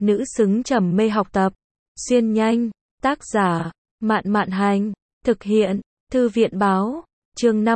nữ xứng trầm mê học tập. Xuyên nhanh, tác giả, Mạn Mạn Hành, thực hiện, Thư viện Báo, chương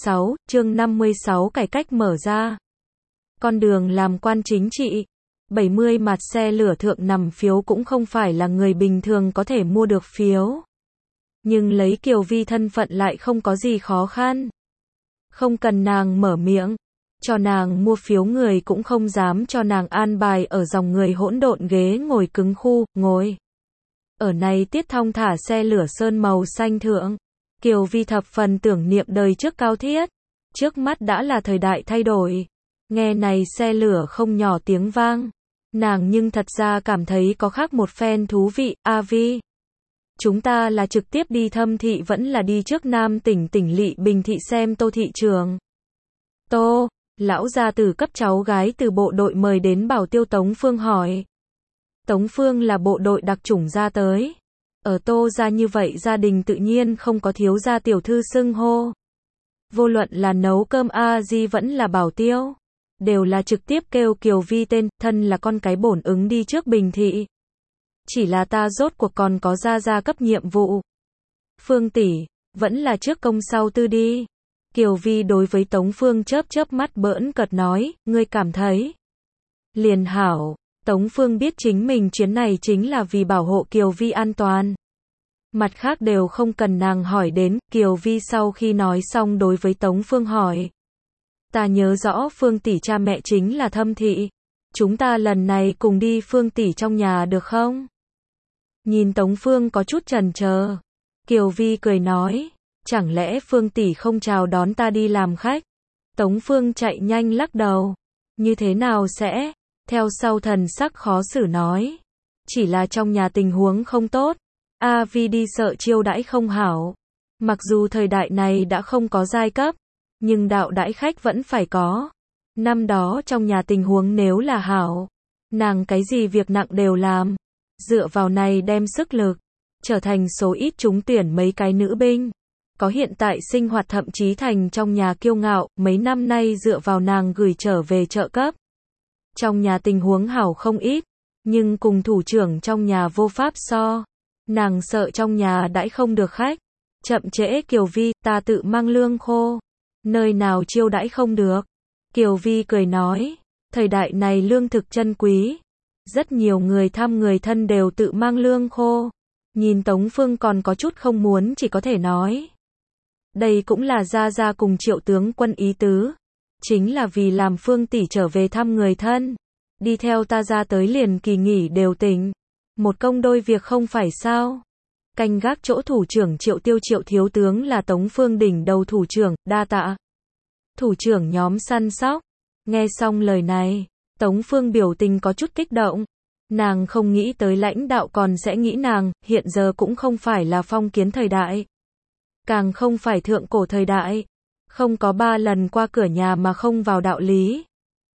56 cải cách mở ra. Con đường làm quan chính trị. 70 mặt xe lửa thượng nằm phiếu cũng không phải là người bình thường có thể mua được phiếu. Nhưng lấy Kiều Vi thân phận lại không có gì khó khăn. Không cần nàng mở miệng, cho nàng mua phiếu người cũng không dám cho nàng an bài ở dòng người hỗn độn ghế ngồi cứng khu, ngồi. Ở này tiết thong thả xe lửa sơn màu xanh thượng, Kiều Vi thập phần tưởng niệm đời trước cao thiết. Trước mắt đã là thời đại thay đổi. Nghe này xe lửa không nhỏ tiếng vang. Nàng nhưng thật ra cảm thấy có khác một phen thú vị. A Vi, chúng ta là trực tiếp đi Thâm Thị vẫn là đi trước Nam tỉnh Lỵ Bình Thị xem Tô thị trường? Tô, lão gia tử cấp cháu gái từ bộ đội mời đến bảo tiêu Tống Phương hỏi. Tống Phương là bộ đội đặc chủng ra tới. Ở Tô gia như vậy gia đình tự nhiên không có thiếu gia tiểu thư xưng hô. Vô luận là nấu cơm A Di vẫn là bảo tiêu, đều là trực tiếp kêu Kiều Vi tên, thân là con cái bổn ứng đi trước Bình Thị. Chỉ là ta rốt cuộc còn có gia cấp nhiệm vụ. Phương tỷ, vẫn là trước công sau tư đi. Kiều Vi đối với Tống Phương chớp mắt bỡn cợt nói, ngươi cảm thấy liền hảo. Tống Phương biết chính mình chuyến này chính là vì bảo hộ Kiều Vi an toàn. Mặt khác đều không cần nàng hỏi đến. Kiều Vi sau khi nói xong đối với Tống Phương hỏi. Ta nhớ rõ Phương tỷ cha mẹ chính là Thâm Thị. Chúng ta lần này cùng đi Phương tỷ trong nhà được không? Nhìn Tống Phương có chút chần chờ, Kiều Vi cười nói, chẳng lẽ Phương tỷ không chào đón ta đi làm khách? Tống Phương chạy nhanh lắc đầu, như thế nào sẽ? Theo sau thần sắc khó xử nói, chỉ là trong nhà tình huống không tốt, A Vi đi sợ chiêu đãi không hảo. Mặc dù thời đại này đã không có giai cấp, nhưng đạo đãi khách vẫn phải có. Năm đó trong nhà tình huống nếu là hảo, nàng cái gì việc nặng đều làm. Dựa vào này đem sức lực, trở thành số ít trúng tuyển mấy cái nữ binh. Có hiện tại sinh hoạt thậm chí thành trong nhà kiêu ngạo, mấy năm nay dựa vào nàng gửi trở về trợ cấp. Trong nhà tình huống hảo không ít, nhưng cùng thủ trưởng trong nhà vô pháp so. Nàng sợ trong nhà đãi không được khách. Chậm trễ Kiều Vi, ta tự mang lương khô. Nơi nào chiêu đãi không được. Kiều Vi cười nói, thời đại này lương thực chân quý. Rất nhiều người thăm người thân đều tự mang lương khô. Nhìn Tống Phương còn có chút không muốn, chỉ có thể nói. Đây cũng là gia cùng Triệu tướng quân ý tứ. Chính là vì làm Phương tỷ trở về thăm người thân. Đi theo ta ra tới liền kỳ nghỉ đều tỉnh. Một công đôi việc không phải sao. Canh gác chỗ thủ trưởng Triệu thiếu tướng là Tống Phương đỉnh đầu thủ trưởng, đa tạ. Thủ trưởng nhóm săn sóc. Nghe xong lời này, Tống Phương biểu tình có chút kích động. Nàng không nghĩ tới lãnh đạo còn sẽ nghĩ nàng, hiện giờ cũng không phải là phong kiến thời đại. Càng không phải thượng cổ thời đại. Không có 3 lần qua cửa nhà mà không vào đạo lý.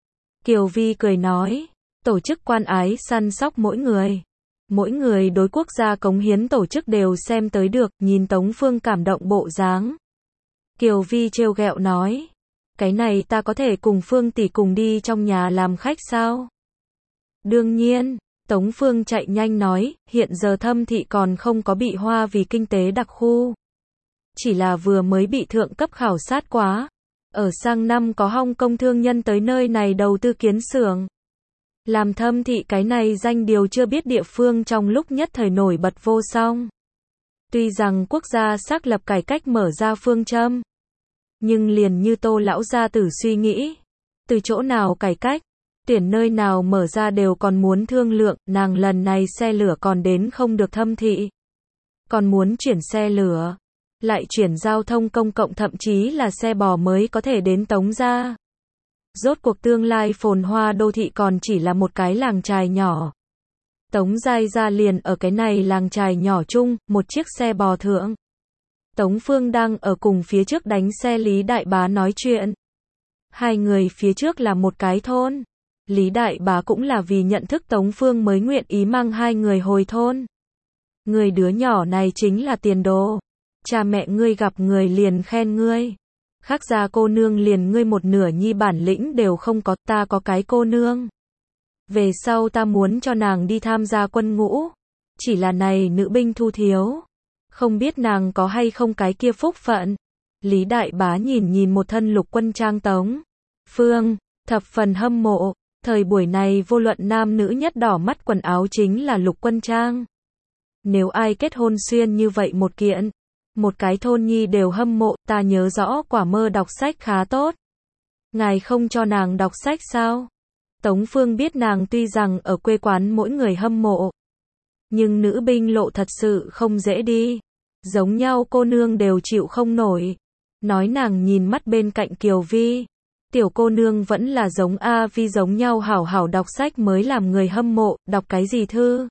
Kiều Vi cười nói, tổ chức quan ái săn sóc mỗi người. Mỗi người đối quốc gia cống hiến tổ chức đều xem tới được, nhìn Tống Phương cảm động bộ dáng. Kiều Vi trêu ghẹo nói, cái này ta có thể cùng Phương tỷ cùng đi trong nhà làm khách sao? Đương nhiên, Tống Phương chạy nhanh nói, hiện giờ Thâm Thị còn không có bị hoa vì kinh tế đặc khu. Chỉ là vừa mới bị thượng cấp khảo sát quá. Ở sang năm có Hong Kong thương nhân tới nơi này đầu tư kiến xưởng. Làm Thâm Thị cái này danh điều chưa biết địa phương trong lúc nhất thời nổi bật vô song. Tuy rằng quốc gia xác lập cải cách mở ra phương châm, nhưng liền như Tô lão gia tử suy nghĩ, từ chỗ nào cải cách, tuyển nơi nào mở ra đều còn muốn thương lượng. Nàng lần này xe lửa còn đến không được Thâm Thị, còn muốn chuyển xe lửa, lại chuyển giao thông công cộng, thậm chí là xe bò mới có thể đến Tống gia. Rốt cuộc tương lai phồn hoa đô thị còn chỉ là một cái làng chài nhỏ. Tống Giai gia liền ở cái này làng chài nhỏ chung, một chiếc xe bò thượng. Tống Phương đang ở cùng phía trước đánh xe Lý Đại Bá nói chuyện. Hai người phía trước là một cái thôn. Lý Đại Bá cũng là vì nhận thức Tống Phương mới nguyện ý mang hai người hồi thôn. Người đứa nhỏ này chính là tiền đồ. Cha mẹ ngươi gặp người liền khen ngươi. Khác gia cô nương liền ngươi một nửa nhi bản lĩnh đều không có, ta có cái cô nương. Về sau ta muốn cho nàng đi tham gia quân ngũ. Chỉ là này nữ binh thu thiếu. Không biết nàng có hay không cái kia phúc phận. Lý Đại Bá nhìn nhìn một thân lục quân trang Tống Phương, thập phần hâm mộ. Thời buổi này vô luận nam nữ nhất đỏ mắt quần áo chính là lục quân trang. Nếu ai kết hôn xuyên như vậy một kiện, một cái thôn nhi đều hâm mộ. Ta nhớ rõ Quả Mơ đọc sách khá tốt. Ngài không cho nàng đọc sách sao? Tống Phương biết nàng tuy rằng ở quê quán mỗi người hâm mộ, nhưng nữ binh lộ thật sự không dễ đi. Giống nhau cô nương đều chịu không nổi. Nói nàng nhìn mắt bên cạnh Kiều Vi. Tiểu cô nương vẫn là giống A Vi giống nhau hảo hảo đọc sách mới làm người hâm mộ. Đọc cái gì thư?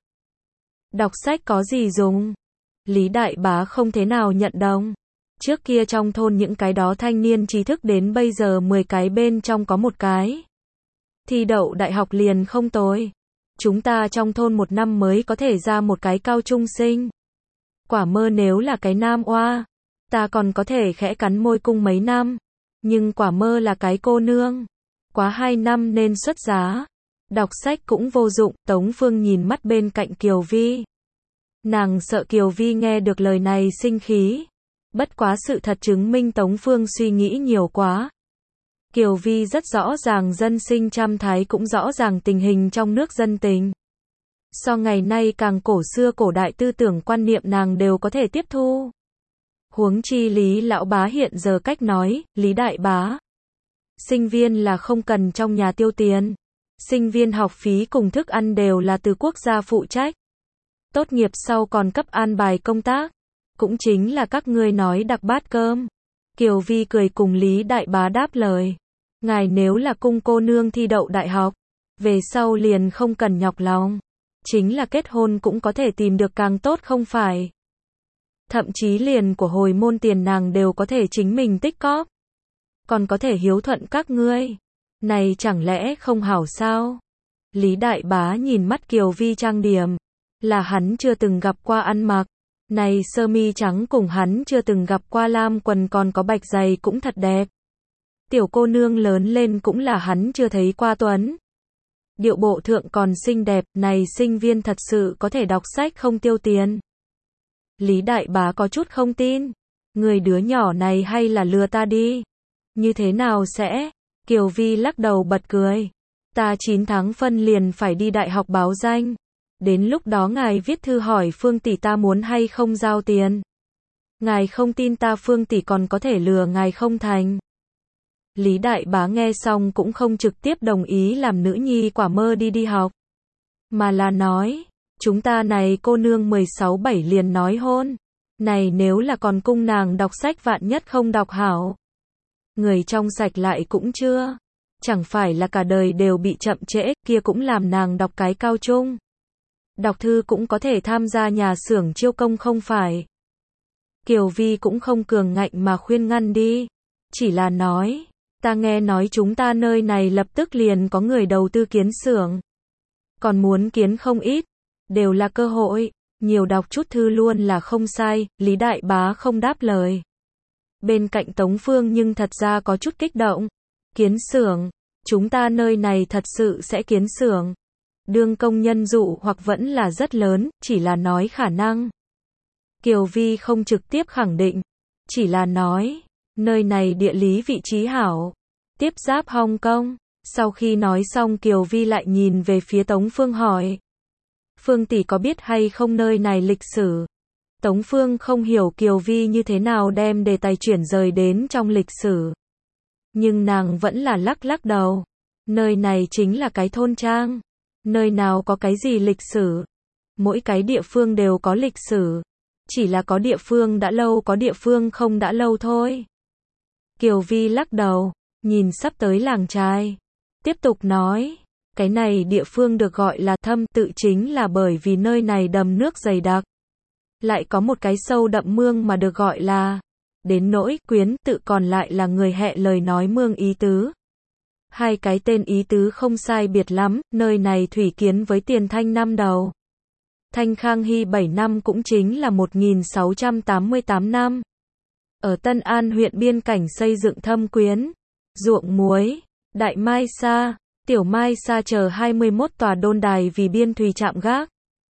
Đọc sách có gì dùng? Lý Đại Bá không thế nào nhận đồng. Trước kia trong thôn những cái đó thanh niên trí thức đến bây giờ 10 cái bên trong có một cái thi đậu đại học liền không tồi. Chúng ta trong thôn một năm mới có thể ra một cái cao trung sinh. Quả Mơ nếu là cái nam oa, ta còn có thể khẽ cắn môi cung mấy năm. Nhưng Quả Mơ là cái cô nương, quá 2 năm nên xuất giá. Đọc sách cũng vô dụng. Tống Phương nhìn mắt bên cạnh Kiều Vi. Nàng sợ Kiều Vi nghe được lời này sinh khí. Bất quá sự thật chứng minh Tống Phương suy nghĩ nhiều quá. Kiều Vi rất rõ ràng dân sinh trăm thái cũng rõ ràng tình hình trong nước dân tình. So ngày nay càng cổ xưa cổ đại tư tưởng quan niệm nàng đều có thể tiếp thu. Huống chi Lý Lão Bá hiện giờ cách nói, Lý Đại Bá. Sinh viên là không cần trong nhà tiêu tiền. Sinh viên học phí cùng thức ăn đều là từ quốc gia phụ trách. Tốt nghiệp sau còn cấp an bài công tác. Cũng chính là các ngươi nói đặc bát cơm. Kiều Vi cười cùng Lý Đại Bá đáp lời. Ngài nếu là cung cô nương thi đậu đại học, về sau liền không cần nhọc lòng. Chính là kết hôn cũng có thể tìm được càng tốt không phải. Thậm chí liền của hồi môn tiền nàng đều có thể chính mình tích cóp. Còn có thể hiếu thuận các ngươi. Này chẳng lẽ không hảo sao? Lý Đại Bá nhìn mắt Kiều Vi trang điểm. Là hắn chưa từng gặp qua ăn mặc. Này sơ mi trắng cùng hắn chưa từng gặp qua lam quần còn có bạch giày cũng thật đẹp. Tiểu cô nương lớn lên cũng là hắn chưa thấy qua tuấn. Điệu bộ thượng còn xinh đẹp, này sinh viên thật sự có thể đọc sách không tiêu tiền. Lý Đại Bá có chút không tin. Người đứa nhỏ này hay là lừa ta đi? Như thế nào sẽ? Kiều Vi lắc đầu bật cười. Ta 9 tháng phân liền phải đi đại học báo danh. Đến lúc đó ngài viết thư hỏi Phương tỷ ta muốn hay không giao tiền. Ngài không tin ta Phương tỷ còn có thể lừa ngài không thành. Lý Đại Bá nghe xong cũng không trực tiếp đồng ý làm nữ nhi Quả Mơ đi học. Mà là nói, chúng ta này cô nương 16-17 liền nói hôn. Này nếu là còn cung nàng đọc sách vạn nhất không đọc hảo. Người trong sạch lại cũng chưa. Chẳng phải là cả đời đều bị chậm trễ, kia cũng làm nàng đọc cái cao trung. Đọc thư cũng có thể tham gia nhà xưởng chiêu công không phải. Kiều Vi cũng không cường ngạnh mà khuyên ngăn đi. Chỉ là nói, ta nghe nói chúng ta nơi này lập tức liền có người đầu tư kiến xưởng. Còn muốn kiến không ít. Đều là cơ hội. Nhiều đọc chút thư luôn là không sai. Lý Đại Bá không đáp lời. Bên cạnh Tống Phương nhưng thật ra có chút kích động. Kiến xưởng. Chúng ta nơi này thật sự sẽ kiến xưởng. Đương công nhân dụ hoặc vẫn là rất lớn, chỉ là nói khả năng. Kiều Vi không trực tiếp khẳng định, chỉ là nói, nơi này địa lý vị trí hảo, tiếp giáp Hong Kong. Sau khi nói xong Kiều Vi lại nhìn về phía Tống Phương hỏi. Phương tỷ có biết hay không nơi này lịch sử? Tống Phương không hiểu Kiều Vi như thế nào đem đề tài chuyển rời đến trong lịch sử. Nhưng nàng vẫn là lắc đầu. Nơi này chính là cái thôn trang. Nơi nào có cái gì lịch sử? Mỗi cái địa phương đều có lịch sử. Chỉ là có địa phương đã lâu có địa phương không đã lâu thôi. Kiều Vi lắc đầu, nhìn sắp tới làng trai. Tiếp tục nói, cái này địa phương được gọi là Thâm Tự chính là bởi vì nơi này đầm nước dày đặc. Lại có một cái sâu đậm mương mà được gọi là, đến nỗi Quyến Tự còn lại là người Hẹ lời nói mương ý tứ. Hai cái tên ý tứ không sai biệt lắm, nơi này thủy kiến với tiền Thanh năm đầu. Thanh Khang Hy 7 năm cũng chính là 1688 năm. Ở Tân An huyện biên cảnh xây dựng Thâm Quyến, ruộng muối, đại mai sa, Tiểu Mai Sa chờ 21 tòa đôn đài vì biên thùy trạm gác.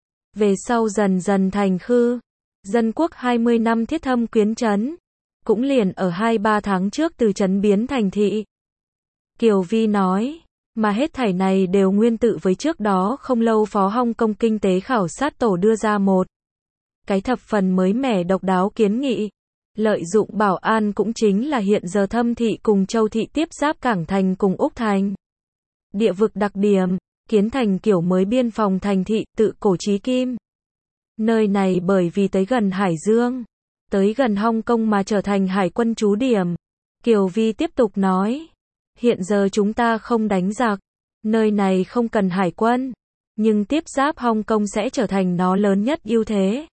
Về sau dần dần thành khư. Dân quốc 20 năm thiết thâm quyến trấn. Cũng liền ở 2-3 tháng trước từ trấn biến thành thị. Kiều Vi nói, mà hết thảy này đều nguyên tự với trước đó không lâu Phó Hong Kong Kinh tế khảo sát tổ đưa ra một cái thập phần mới mẻ độc đáo kiến nghị. Lợi dụng Bảo An cũng chính là hiện giờ Thâm thị cùng Châu thị tiếp giáp Cảng Thành cùng Úc Thành. Địa vực đặc điểm, kiến thành kiểu mới biên phòng thành thị tự cổ chí kim. Nơi này bởi vì tới gần Hải Dương, tới gần Hong Kong mà trở thành hải quân trú điểm. Kiều Vi tiếp tục nói, hiện giờ chúng ta không đánh giặc, nơi này không cần hải quân, nhưng tiếp giáp Hong Kong sẽ trở thành nó lớn nhất ưu thế.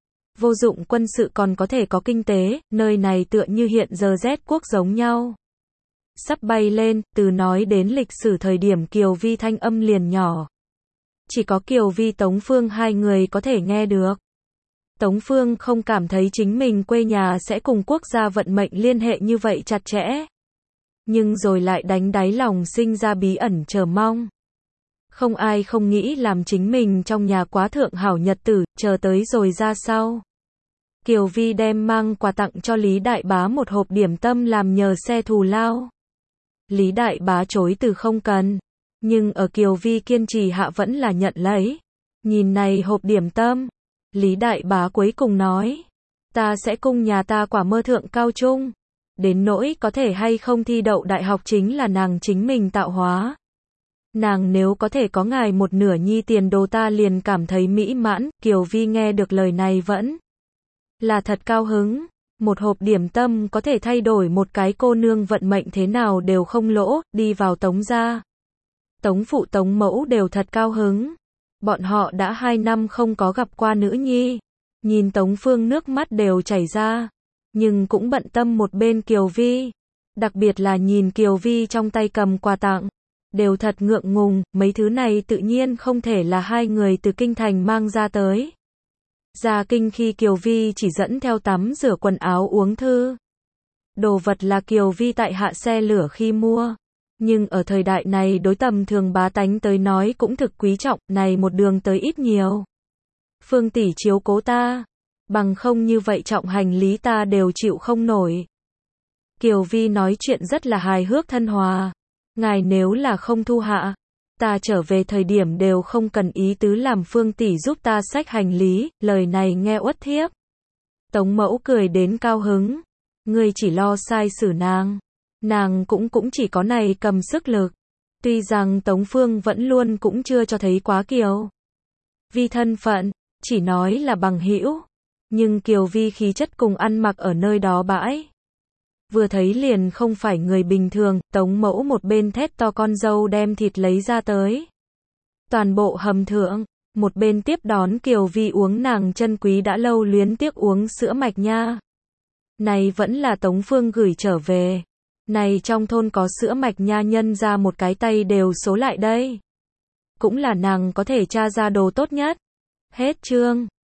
Vô dụng quân sự còn có thể có kinh tế, nơi này tựa như hiện giờ Z quốc giống nhau. Sắp bay lên, từ nói đến lịch sử thời điểm Kiều Vi thanh âm liền nhỏ. Chỉ có Kiều Vi Tống Phương hai người có thể nghe được. Tống Phương không cảm thấy chính mình quê nhà sẽ cùng quốc gia vận mệnh liên hệ như vậy chặt chẽ. Nhưng rồi lại đánh đáy lòng sinh ra bí ẩn chờ mong. Không ai không nghĩ làm chính mình trong nhà quá thượng hảo nhật tử, chờ tới rồi ra sau. Kiều Vi đem mang quà tặng cho Lý Đại Bá một hộp điểm tâm làm nhờ xe thù lao. Lý Đại Bá chối từ không cần. Nhưng ở Kiều Vi kiên trì hạ vẫn là nhận lấy. Nhìn này hộp điểm tâm. Lý Đại Bá cuối cùng nói. Ta sẽ cung nhà ta quả mơ thượng cao trung. Đến nỗi có thể hay không thi đậu đại học chính là nàng chính mình tạo hóa. Nàng nếu có thể có ngài một nửa nhi tiền đồ ta liền cảm thấy mỹ mãn. Kiều Vi nghe được lời này vẫn là thật cao hứng. Một hộp điểm tâm có thể thay đổi một cái cô nương vận mệnh thế nào đều không lỗ, đi vào Tống gia. Tống phụ Tống mẫu đều thật cao hứng. Bọn họ đã 2 năm không có gặp qua nữ nhi. Nhìn Tống Phương nước mắt đều chảy ra. Nhưng cũng bận tâm một bên Kiều Vi. Đặc biệt là nhìn Kiều Vi trong tay cầm quà tặng. Đều thật ngượng ngùng, mấy thứ này tự nhiên không thể là hai người từ kinh thành mang ra tới. Ra kinh khi Kiều Vi chỉ dẫn theo tắm rửa quần áo uống thư. Đồ vật là Kiều Vi tại hạ xe lửa khi mua. Nhưng ở thời đại này đối tầm thường bá tánh tới nói cũng thực quý trọng, này một đường tới ít nhiều. Phương tỷ chiếu cố ta. Bằng không như vậy trọng hành lý ta đều chịu không nổi. Kiều Vi nói chuyện rất là hài hước thân hòa. Ngài nếu là không thu hạ, ta trở về thời điểm đều không cần ý tứ làm Phương tỷ giúp ta xách hành lý, lời này nghe uất thiếp. Tống mẫu cười đến cao hứng. Ngươi chỉ lo sai xử nàng cũng chỉ có này cầm sức lực. Tuy rằng Tống Phương vẫn luôn cũng chưa cho thấy quá Kiều Vi thân phận, chỉ nói là bằng hữu. Nhưng Kiều Vi khí chất cùng ăn mặc ở nơi đó bãi. Vừa thấy liền không phải người bình thường, Tống mẫu một bên thét to con dâu đem thịt lấy ra tới. Toàn bộ hầm thượng, một bên tiếp đón Kiều Vi uống nàng chân quý đã lâu luyến tiếc uống sữa mạch nha. Này vẫn là Tống Phương gửi trở về. Này trong thôn có sữa mạch nha nhân ra một cái tay đều số lại đây. Cũng là nàng có thể tra ra đồ tốt nhất. Hết chương.